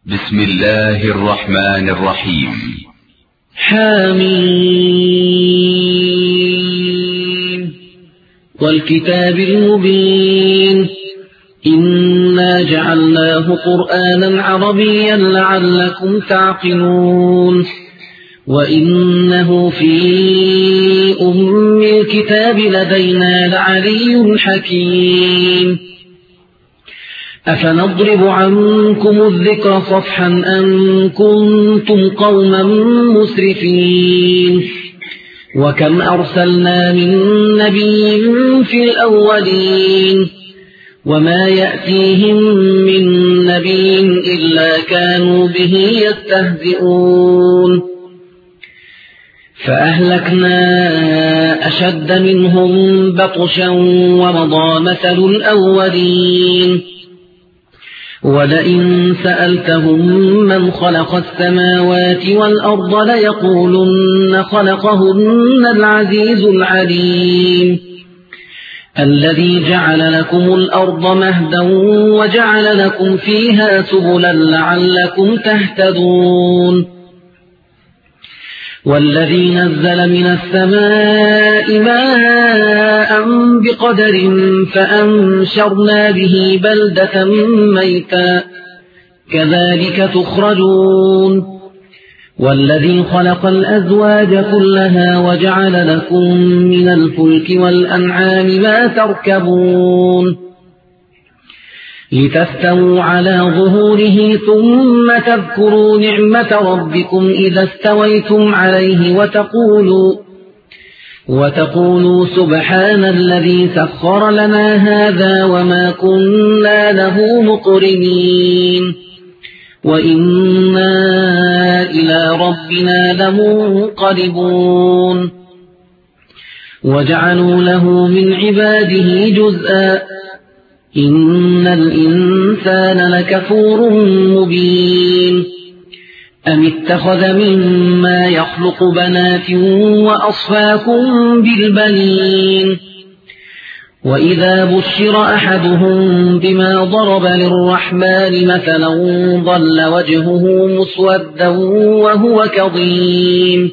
بسم الله الرحمن الرحيم. حميم والكتاب المبين إنا جعلناه قرآنا عربيا لعلكم تعقلون وإنه في أم الكتاب لدينا لعلي حكيم أفنضرب عنكم الذكر صفحا أن كنتم قوما مسرفين وكم أرسلنا من نبي في الأولين وما يأتيهم من نبي إلا كانوا به يستهزئون فأهلكنا أشد منهم بطشا ومضى مثل الأولين ولئن سألتهم من خلق السماوات والأرض ليقولن خلقهن العزيز العليم الذي جعل لكم الأرض مهدا وجعل لكم فيها سبلا لعلكم تهتدون والذي نزل من السماء ماء بقدر فأنشرنا به بلدة ميتا كذلك تخرجون والذي خلق الأزواج كلها وجعل لكم من الفلك والأنعام ما تركبون لتستووا على ظهوره ثم تذكروا نعمة ربكم إذا استويتم عليه وتقولوا سبحان الذي سخر لنا هذا وما كنا له مقرنين وإنا إلى ربنا لمنقلبون وجعلوا له من عباده جزءا إن الإنسان لكفور مبين أم اتخذ مما يخلق بنات وأصفاكم بالبنين وإذا بشر أحدهم بما ضرب للرحمن مثلا ظل وجهه مسودا وهو كظيم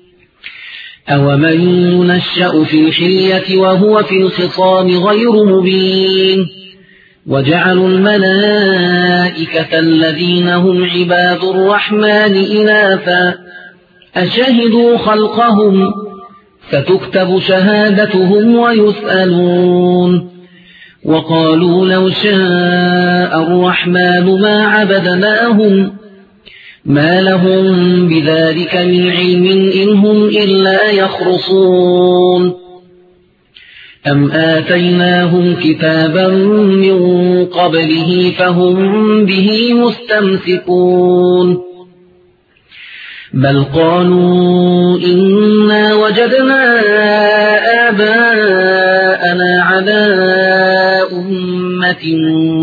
أومن ينشأ في الحلية وهو في الخصام غير مبين وجعلوا الملائكة الذين هم عباد الرحمن إناثا أشهدوا خلقهم ستكتب شهادتهم ويسألون وقالوا لو شاء الرحمن ما عبدناهم ما لهم بذلك من علم إن هم إلا يخرصون أم آتيناهم كتابا من قبله فهم به مستمسكون بل قالوا إنا وجدنا آباءنا على أمة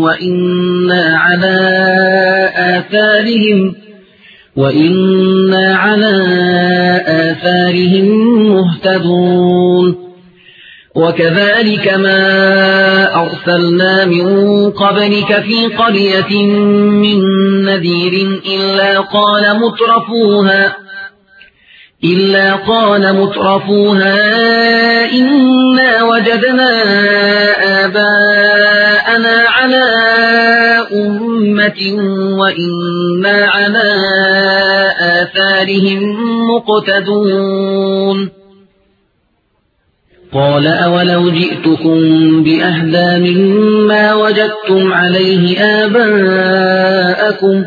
وإنا على آثارهم مهتدون وكذلك ما أرسلنا من قبلك في قرية من نذير إلا قال مترفوها إنا وجدنا آباءنا على أمة وإنا على آثارهم مقتدون قال أولو جئتكم بأهدى مما وجدتم عليه آباءكم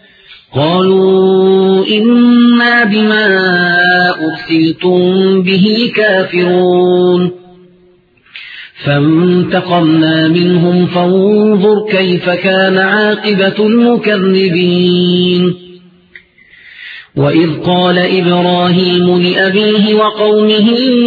قالوا إنا بما أرسلتم به كافرون فانتقمنا منهم فانظر كيف كان عاقبة المكذبين وإذ قال إبراهيم لأبيه وقومه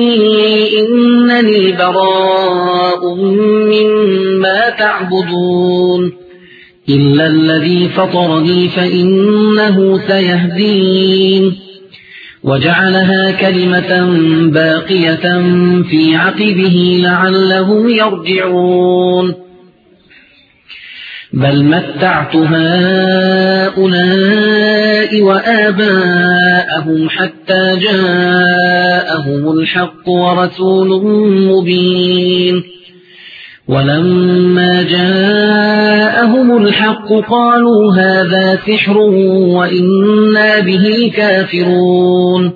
إنني براء مما تعبدون إلا الذي فطرني فإنه سيهدين وجعلها كلمة باقية في عقبه لعلهم يرجعون بل متعت هؤلاء وآباءهم حتى جاءهم الحق ورسول مبين ولما جاءهم الحق قالوا هذا سحر وإنا به كافرون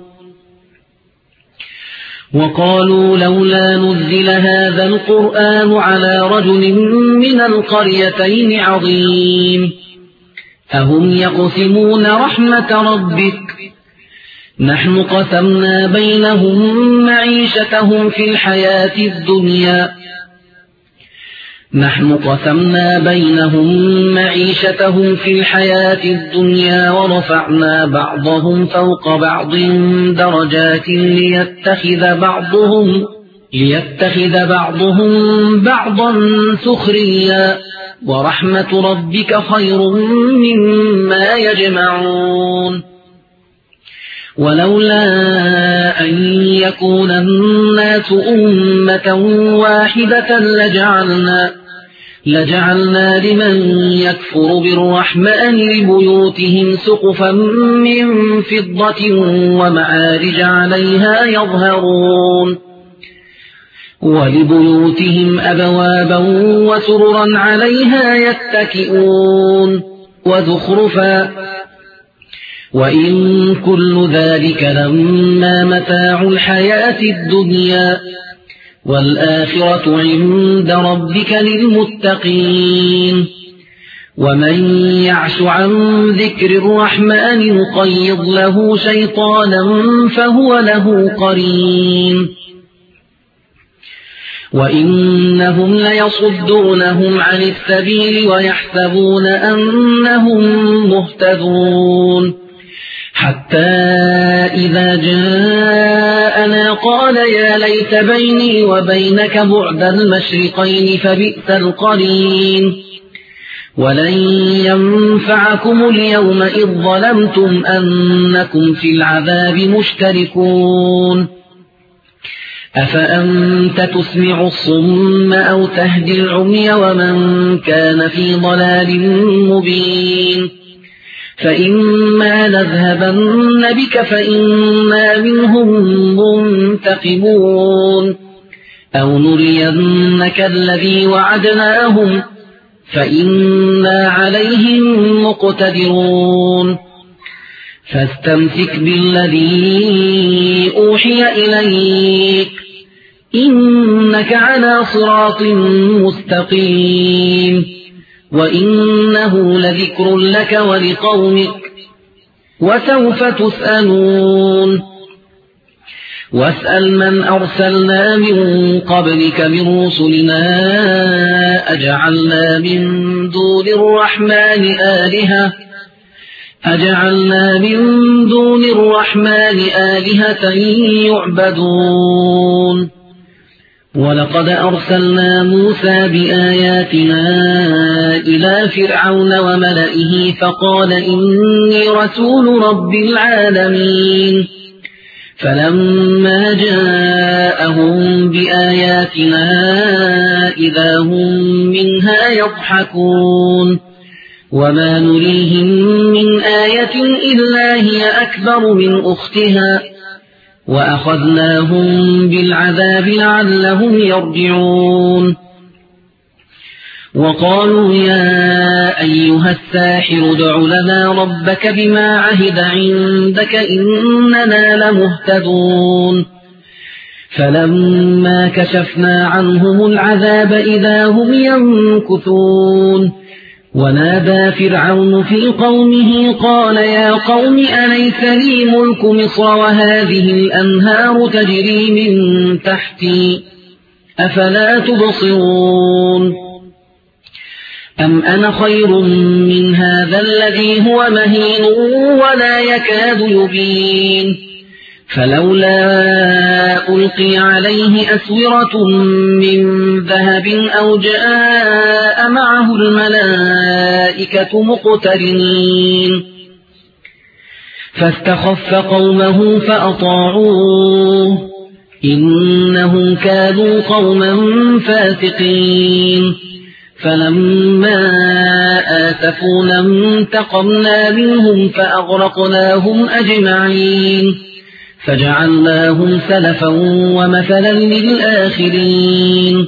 وقالوا لولا نزل هذا القرآن على رجل من القريتين عظيم أهم يقسمون رحمة ربك نحن قسمنا بينهم معيشتهم في الحياة الدنيا ورفعنا بعضهم فوق بعض درجات ليتخذ بعضهم بعضا سخريا ورحمة ربك خير مما يجمعون ولولا أن يكون الناس أمة واحدة لجعلنا لمن يكفر بالرحمن لبيوتهم سقفا من فضة ومعارج عليها يظهرون ولبيوتهم أبوابا وسررا عليها يتكئون وزخرفا وإن كل ذلك لما متاع الحياة الدنيا والآخرة عند ربك للمتقين ومن يعش عن ذكر الرحمن نقيض له شيطانا فهو له قرين وإنهم ليصدونهم عن السبيل ويحسبون أنهم مهتدون حتى إذا جاءنا قال يا ليت بيني وبينك بعد المشرقين فبئس القرين ولن ينفعكم اليوم إذ ظلمتم أنكم في العذاب مشتركون أفأنت تسمع الصم أو تهدي العمي ومن كان في ضلال مبين فإما نذهبن بك فإنا منهم منتقمون أو نرينك الذي وعدناهم فإنا عليهم مقتدرون فاستمسك بالذي أوحي إليك إنك على صراط مستقيم وإنه لذكر لك ولقومك وسوف تسألون واسأل من أرسلنا من قبلك من رسلنا أجعلنا من دون الرحمن آلهة يعبدون ولقد أرسلنا موسى بآياتنا إلى فرعون وملئه فقال إني رسول رب العالمين فلما جاءهم بآياتنا إذا هم منها يضحكون وما نريهم من آية إلا هي أكبر من أختها وأخذناهم بالعذاب لعلهم يرجعون وقالوا يا أيها الساحر ادع لنا ربك بما عهد عندك إننا لمهتدون فلما كشفنا عنهم العذاب إذا هم ينكثون ونادى فرعون في قومه قال يا قوم أليس لي ملك مصر وهذه الأنهار تجري من تحتي أفلا تبصرون أم أنا خير من هذا الذي هو مهين ولا يكاد يبين فلولا ألقي عليه أسورة من ذهب أو جاء معه الملائكة مقترنين فاستخف قومه فأطاعوه إنهم كانوا قوما فاسقين فلما آسفونا انتقمنا منهم فأغرقناهم أجمعين فجعلناهم سلفا ومثلا للآخرين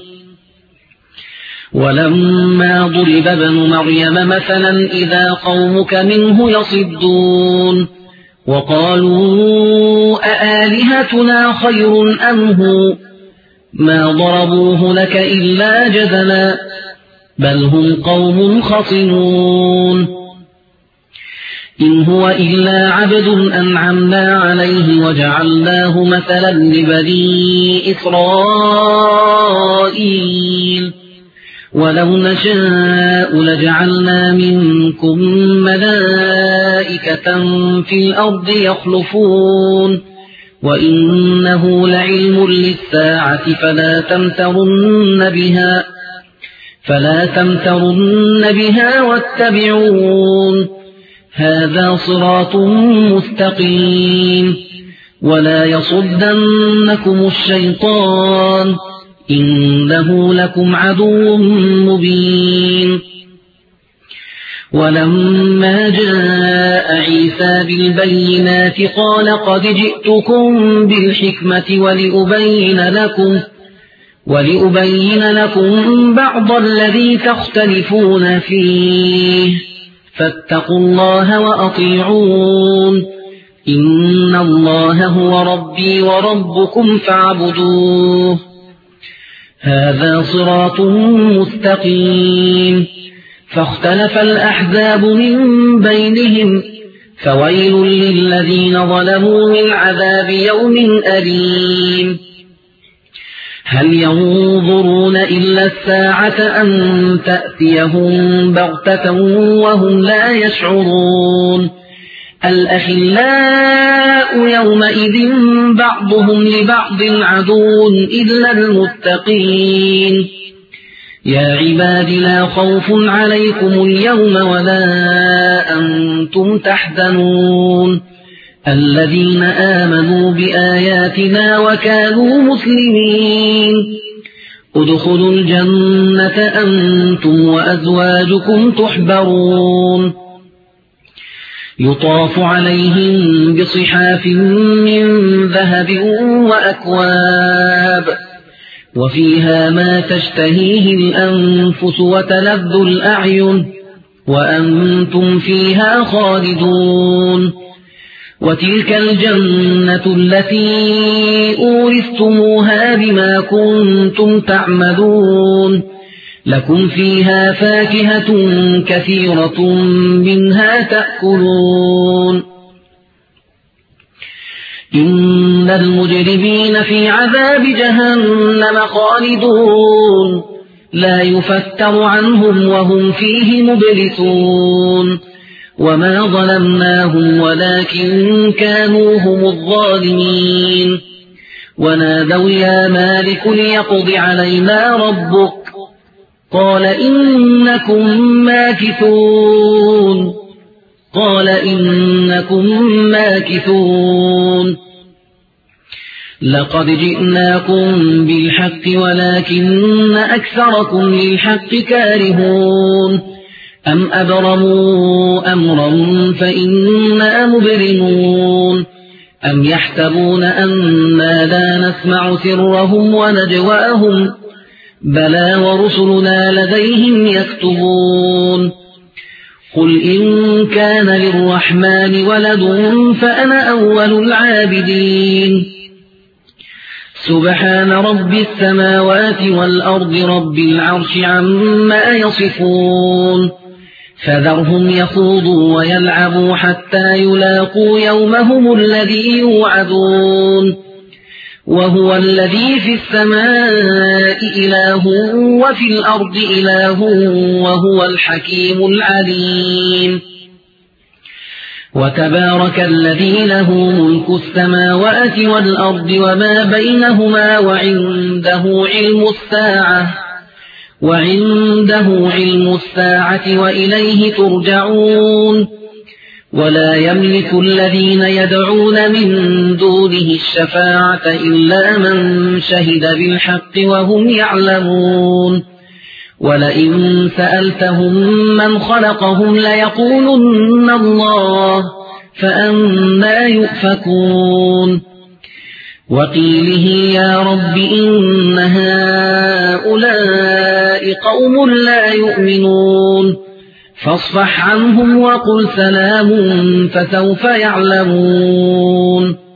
ولما ضرب ابن مريم مثلا إذا قومك منه يصدون وقالوا أآلهتنا خير أم هو ما ضربوه لك إلا جدلا بل هم قوم خصمون إن هو إلا عبد أنعمنا عليه وجعلناه مثلا لبني إسرائيل ولو نشاء لجعلنا منكم ملائكة في الأرض يخلفون وإنه لعلم للساعة فلا تمترن بها واتبعون هذا صراط مستقيم ولا يصدنكم الشيطان إنه لكم عدو مبين ولما جاء عيسى بالبينات قال قد جئتكم بالحكمة ولأبين لكم بعض الذي تختلفون فيه فاتقوا الله وأطيعون إن الله هو ربي وربكم فاعبدوه هذا صراط مستقيم فاختلف الأحزاب من بينهم فويل للذين ظلموا من عذاب يوم أليم هل ينظرون إلا الساعة أن تأتيهم بغتة وهم لا يشعرون الأخلاء يومئذ بعضهم لبعض عدو إلا المتقين يا عباد لا خوف عليكم اليوم ولا أنتم تحزنون الذين آمنوا بآياتنا وكانوا مسلمين ادخلوا الجنة أنتم وأزواجكم تحبرون يطاف عليهم بصحاف من ذهب وأكواب وفيها ما تشتهيه الأنفس وتلذ الأعين وأنتم فيها خالدون وتلك الجنة التي أورثتموها بما كنتم تعملون لكم فيها فاكهة كثيرة منها تأكلون إن المجرمين في عذاب جهنم خالدون لا يفتر عنهم وهم فيه مبلسون وما ظلمناهم ولكن كانوا هم الظالمين ونادوا يا مالك ليقض علينا ربك قال إنكم ماكثون لقد جئناكم بالحق ولكن أكثركم للحق كارهون أم أبرموا أمرا فإنا مبرمون أم يحسبون أنا لا نسمع سرهم ونجواهم بلى ورسلنا لديهم يكتبون قل إن كان للرحمن ولد فأنا أول العابدين سبحان رب السماوات والأرض رب العرش عما يصفون فذرهم يخوضوا ويلعبوا حتى يلاقوا يومهم الذي يوعدون وهو الذي في السماء إله وفي الأرض إله وهو الحكيم العليم وتبارك الذي له ملك السماوات والأرض وما بينهما وعنده علم الساعة وإليه ترجعون ولا يملك الذين يدعون من دونه الشفاعة إلا من شهد بالحق وهم يعلمون ولئن سألتهم من خلقهم ليقولن الله فأنى يؤفكون وقيله يا رب إن هؤلاء قوم لا يؤمنون فاصفح عنهم وقل سلام فسوف يعلمون